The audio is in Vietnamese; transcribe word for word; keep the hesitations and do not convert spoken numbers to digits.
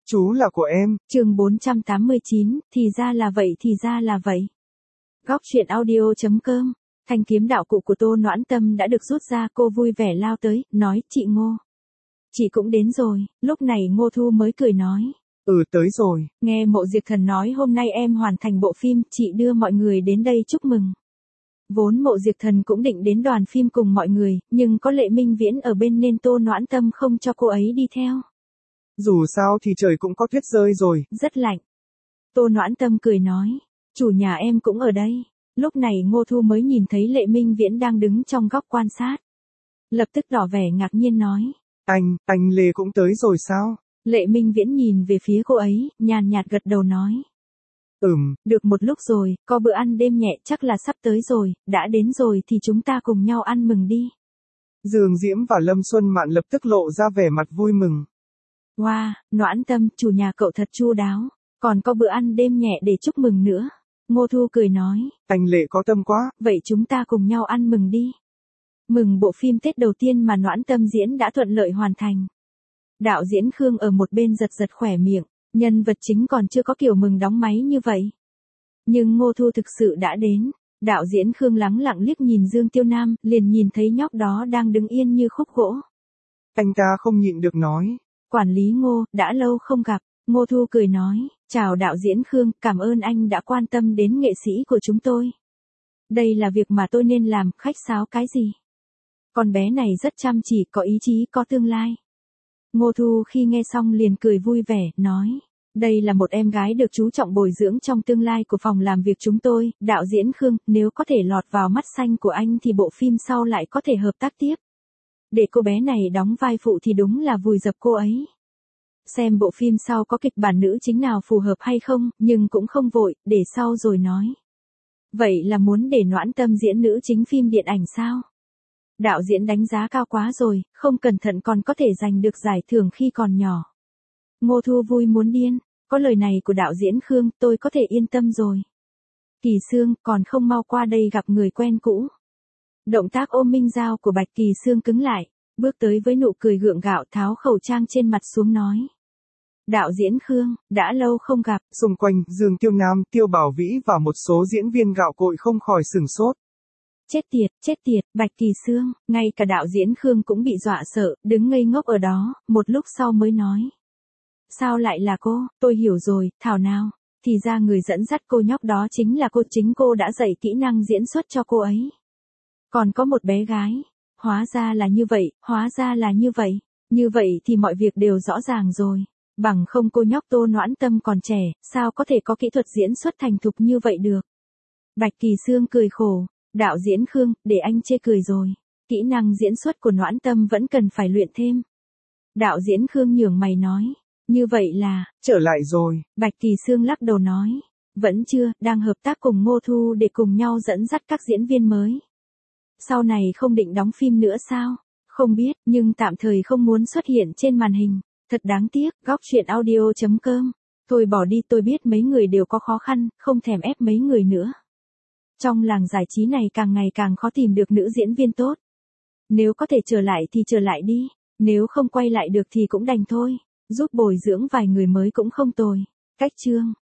Chú là của em. Chương bốn trăm tám mươi chín, thì ra là vậy thì ra là vậy. Góc truyện audio chấm com. Thanh kiếm đạo cụ của Tô Noãn Tâm đã được rút ra, cô vui vẻ lao tới, nói, chị Ngô. Chị cũng đến rồi, lúc này Ngô Thu mới cười nói. Ừ tới rồi. Nghe Mộ Diệp Thần nói hôm nay em hoàn thành bộ phim, chị đưa mọi người đến đây chúc mừng. Vốn Mộ Diệp Thần cũng định đến đoàn phim cùng mọi người, nhưng có Lệ Minh Viễn ở bên nên Tô Noãn Tâm không cho cô ấy đi theo. Dù sao thì trời cũng có tuyết rơi rồi. Rất lạnh. Tô Noãn Tâm cười nói, chủ nhà em cũng ở đây. Lúc này Ngô Thu mới nhìn thấy Lệ Minh Viễn đang đứng trong góc quan sát. Lập tức tỏ vẻ ngạc nhiên nói. Anh, anh Lê cũng tới rồi sao? Lệ Minh Viễn nhìn về phía cô ấy, nhàn nhạt gật đầu nói. Ừm. Được một lúc rồi, có bữa ăn đêm nhẹ chắc là sắp tới rồi, đã đến rồi thì chúng ta cùng nhau ăn mừng đi. Dương Diễm và Lâm Xuân Mạn lập tức lộ ra vẻ mặt vui mừng. Wow, Noãn Tâm, chủ nhà cậu thật chu đáo, còn có bữa ăn đêm nhẹ để chúc mừng nữa. Ngô Thu cười nói. Anh Lệ có tâm quá. Vậy chúng ta cùng nhau ăn mừng đi. Mừng bộ phim Tết đầu tiên mà Noãn Tâm diễn đã thuận lợi hoàn thành. Đạo diễn Khương ở một bên giật giật khỏe miệng, nhân vật chính còn chưa có kiểu mừng đóng máy như vậy. Nhưng Ngô Thu thực sự đã đến. Đạo diễn Khương lắng lặng liếc nhìn Dương Tiêu Nam, liền nhìn thấy nhóc đó đang đứng yên như khúc gỗ. Anh ta không nhịn được nói. Quản lý Ngô, đã lâu không gặp. Ngô Thu cười nói, chào đạo diễn Khương, cảm ơn anh đã quan tâm đến nghệ sĩ của chúng tôi. Đây là việc mà tôi nên làm, khách sáo cái gì? Con bé này rất chăm chỉ, có ý chí, có tương lai. Ngô Thu khi nghe xong liền cười vui vẻ, nói, đây là một em gái được chú trọng bồi dưỡng trong tương lai của phòng làm việc chúng tôi, đạo diễn Khương, nếu có thể lọt vào mắt xanh của anh thì bộ phim sau lại có thể hợp tác tiếp. Để cô bé này đóng vai phụ thì đúng là vùi dập cô ấy. Xem bộ phim sau có kịch bản nữ chính nào phù hợp hay không, nhưng cũng không vội, để sau rồi nói. Vậy là muốn để Noãn Tâm diễn nữ chính phim điện ảnh sao? Đạo diễn đánh giá cao quá rồi, không cẩn thận còn có thể giành được giải thưởng khi còn nhỏ. Ngô Thu vui muốn điên, có lời này của đạo diễn Khương tôi có thể yên tâm rồi. Kỳ Sương còn không mau qua đây gặp người quen cũ. Động tác ôm Minh Giao của Bạch Kỳ Sương cứng lại, bước tới với nụ cười gượng gạo tháo khẩu trang trên mặt xuống nói. Đạo diễn Khương, đã lâu không gặp. Xung quanh, Dương Tiêu Nam, Tiêu Bảo Vĩ và một số diễn viên gạo cội không khỏi sửng sốt. Chết tiệt, chết tiệt, Bạch Kỳ Sương, ngay cả đạo diễn Khương cũng bị dọa sợ, đứng ngây ngốc ở đó, một lúc sau mới nói. Sao lại là cô, tôi hiểu rồi, thảo nào, thì ra người dẫn dắt cô nhóc đó chính là cô, chính cô đã dạy kỹ năng diễn xuất cho cô ấy. Còn có một bé gái, hóa ra là như vậy, hóa ra là như vậy, như vậy thì mọi việc đều rõ ràng rồi. Bằng không cô nhóc Tô Noãn Tâm còn trẻ, sao có thể có kỹ thuật diễn xuất thành thục như vậy được. Bạch Kỳ Sương cười khổ, đạo diễn Khương, để anh chê cười rồi. Kỹ năng diễn xuất của Noãn Tâm vẫn cần phải luyện thêm. Đạo diễn Khương nhướng mày nói, như vậy là, trở lại rồi. Bạch Kỳ Sương lắc đầu nói, vẫn chưa, đang hợp tác cùng Ngô Thu để cùng nhau dẫn dắt các diễn viên mới. Sau này không định đóng phim nữa sao? Không biết, nhưng tạm thời không muốn xuất hiện trên màn hình. Thật đáng tiếc, góc truyện audio chấm com. Thôi bỏ đi, tôi biết mấy người đều có khó khăn, không thèm ép mấy người nữa. Trong làng giải trí này càng ngày càng khó tìm được nữ diễn viên tốt. Nếu có thể trở lại thì trở lại đi, nếu không quay lại được thì cũng đành thôi, giúp bồi dưỡng vài người mới cũng không tồi. Cách chương